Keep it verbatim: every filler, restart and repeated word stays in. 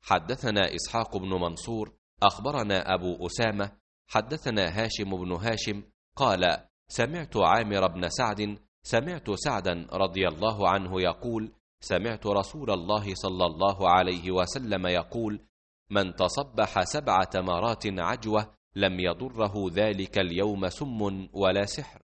حدثنا إسحاق بن منصور أخبرنا أبو أسامة حدثنا هاشم بن هاشم قال سمعت عامر بن سعد سمعت سعدا رضي الله عنه يقول سمعت رسول الله صلى الله عليه وسلم يقول من تصبح سبع تمرات عجوة لم يضره ذلك اليوم سم ولا سحر.